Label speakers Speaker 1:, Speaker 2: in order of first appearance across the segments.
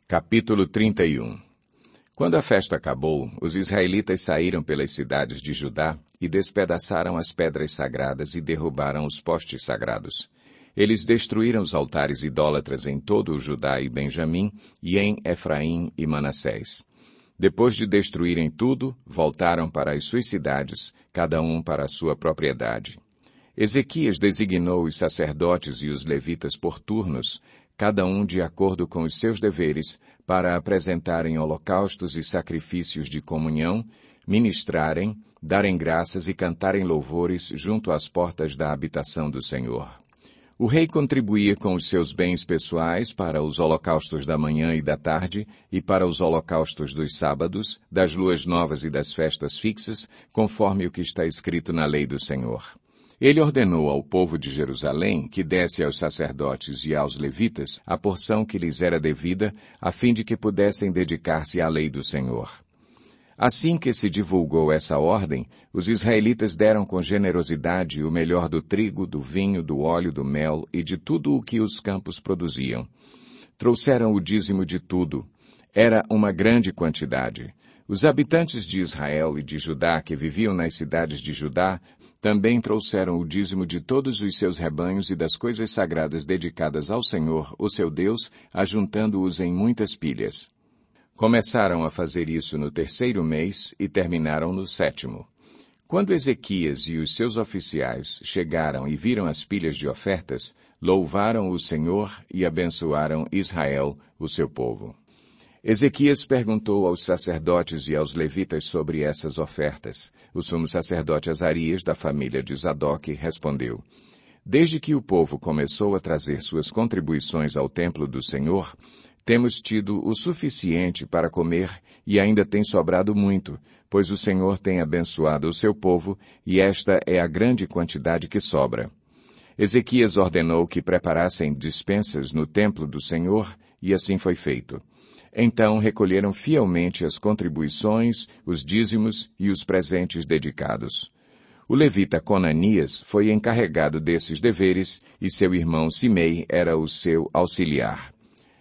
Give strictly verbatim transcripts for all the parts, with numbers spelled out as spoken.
Speaker 1: Capítulo trinta e um. Quando a festa acabou, os israelitas saíram pelas cidades de Judá e despedaçaram as pedras sagradas e derrubaram os postes sagrados. Eles destruíram os altares idólatras em todo o Judá e Benjamim, e em Efraim e Manassés. Depois de destruírem tudo, voltaram para as suas cidades, cada um para a sua propriedade. Ezequias designou os sacerdotes e os levitas por turnos, cada um de acordo com os seus deveres, para apresentarem holocaustos e sacrifícios de comunhão, ministrarem, darem graças e cantarem louvores junto às portas da habitação do Senhor. O rei contribuía com os seus bens pessoais para os holocaustos da manhã e da tarde e para os holocaustos dos sábados, das luas novas e das festas fixas, conforme o que está escrito na lei do Senhor. Ele ordenou ao povo de Jerusalém que desse aos sacerdotes e aos levitas a porção que lhes era devida, a fim de que pudessem dedicar-se à lei do Senhor. Assim que se divulgou essa ordem, os israelitas deram com generosidade o melhor do trigo, do vinho, do óleo, do mel e de tudo o que os campos produziam. Trouxeram o dízimo de tudo. Era uma grande quantidade. Os habitantes de Israel e de Judá que viviam nas cidades de Judá também trouxeram o dízimo de todos os seus rebanhos e das coisas sagradas dedicadas ao Senhor, o seu Deus, ajuntando-os em muitas pilhas. Começaram a fazer isso no terceiro mês e terminaram no sétimo. Quando Ezequias e os seus oficiais chegaram e viram as pilhas de ofertas, louvaram o Senhor e abençoaram Israel, o seu povo. Ezequias perguntou aos sacerdotes e aos levitas sobre essas ofertas. O sumo sacerdote Azarias, da família de Zadok, respondeu: Desde que o povo começou a trazer suas contribuições ao templo do Senhor, temos tido o suficiente para comer e ainda tem sobrado muito, pois o Senhor tem abençoado o seu povo e esta é a grande quantidade que sobra. Ezequias ordenou que preparassem dispensas no templo do Senhor e assim foi feito. Então recolheram fielmente as contribuições, os dízimos e os presentes dedicados. O levita Conanias foi encarregado desses deveres e seu irmão Simei era o seu auxiliar.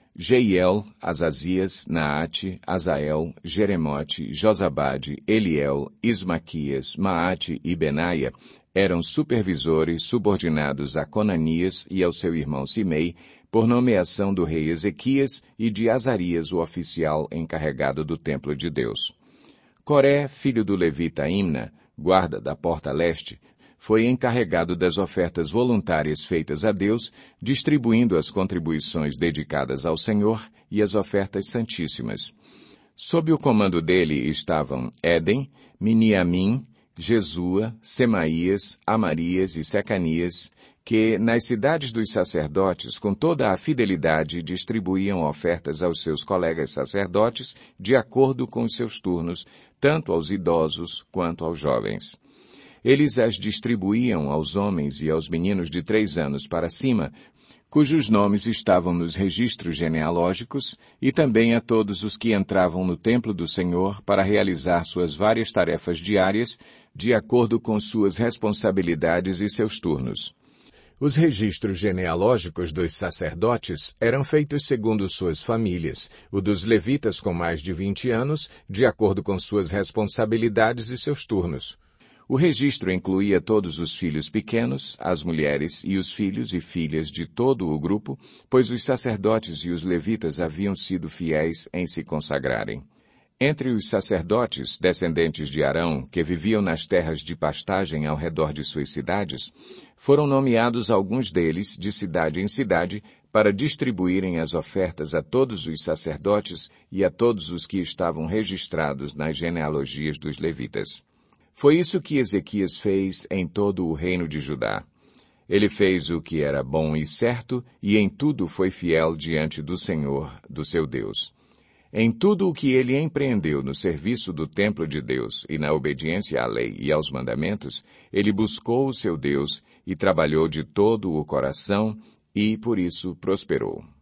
Speaker 1: Jeiel, Azazias, Naate, Azael, Jeremote, Josabade, Eliel, Ismaquias, Maate e Benaia eram supervisores subordinados a Conanias e ao seu irmão Simei, por nomeação do rei Ezequias e de Azarias, o oficial encarregado do templo de Deus. Coré, filho do levita Imna, guarda da porta leste, foi encarregado das ofertas voluntárias feitas a Deus, distribuindo as contribuições dedicadas ao Senhor e as ofertas santíssimas. Sob o comando dele estavam Éden, Miniamim, Jesua, Semaías, Amarias e Secanias, que, nas cidades dos sacerdotes, com toda a fidelidade, distribuíam ofertas aos seus colegas sacerdotes, de acordo com os seus turnos, tanto aos idosos quanto aos jovens. Eles as distribuíam aos homens e aos meninos de três anos para cima, cujos nomes estavam nos registros genealógicos, e também a todos os que entravam no templo do Senhor para realizar suas várias tarefas diárias, de acordo com suas responsabilidades e seus turnos. Os registros genealógicos dos sacerdotes eram feitos segundo suas famílias, o dos levitas com mais de vinte anos, de acordo com suas responsabilidades e seus turnos. O registro incluía todos os filhos pequenos, as mulheres e os filhos e filhas de todo o grupo, pois os sacerdotes e os levitas haviam sido fiéis em se consagrarem. Entre os sacerdotes, descendentes de Arão, que viviam nas terras de pastagem ao redor de suas cidades, foram nomeados alguns deles, de cidade em cidade, para distribuírem as ofertas a todos os sacerdotes e a todos os que estavam registrados nas genealogias dos levitas. Foi isso que Ezequias fez em todo o reino de Judá. Ele fez o que era bom e certo, e em tudo foi fiel diante do Senhor, do seu Deus. Em tudo o que ele empreendeu no serviço do templo de Deus e na obediência à lei e aos mandamentos, ele buscou o seu Deus e trabalhou de todo o coração e, por isso, prosperou.